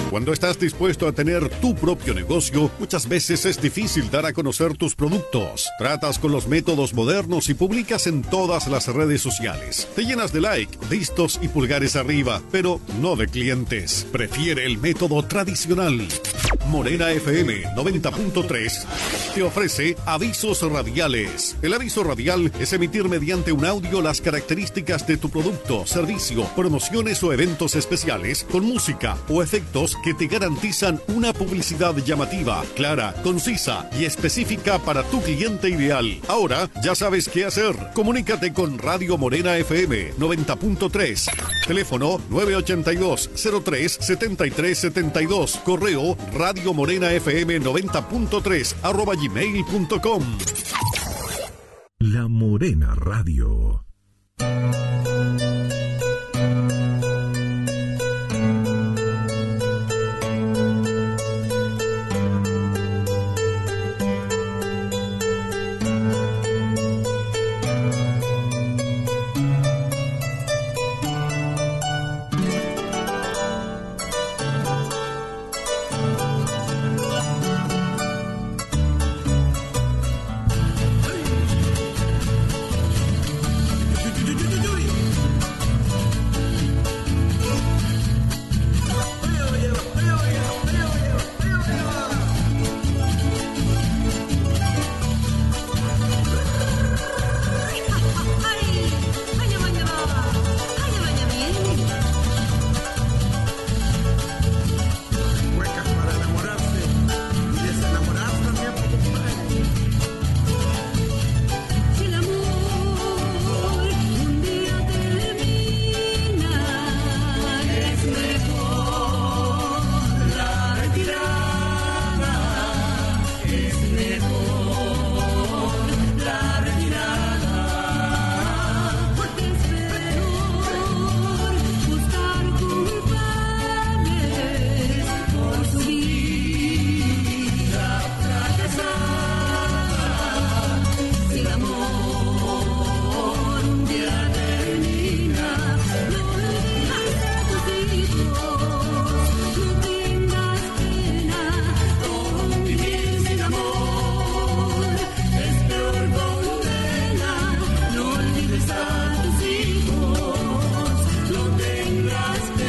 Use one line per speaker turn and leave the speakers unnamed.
Cuando estás dispuesto a tener tu propio negocio, muchas veces es difícil dar a conocer tus productos. Tratas con los métodos modernos y publicas en todas las redes sociales. Te llenas de like, vistos y pulgares arriba, pero no de clientes. Prefiere el método tradicional. Morena FM 90.3 te ofrece avisos radiales. El aviso radial es emitir mediante un audio las características de tu producto, servicio, promociones o eventos especiales con música o efectos que te garantizan una publicidad llamativa, clara, concisa y específica para tu cliente ideal. Ahora ya sabes qué hacer. Comunícate con Radio Morena FM 90.3. Teléfono 982-03-7372. Correo Radio Morena FM 90.3 @gmail.com.
La Morena Radio.
Tengas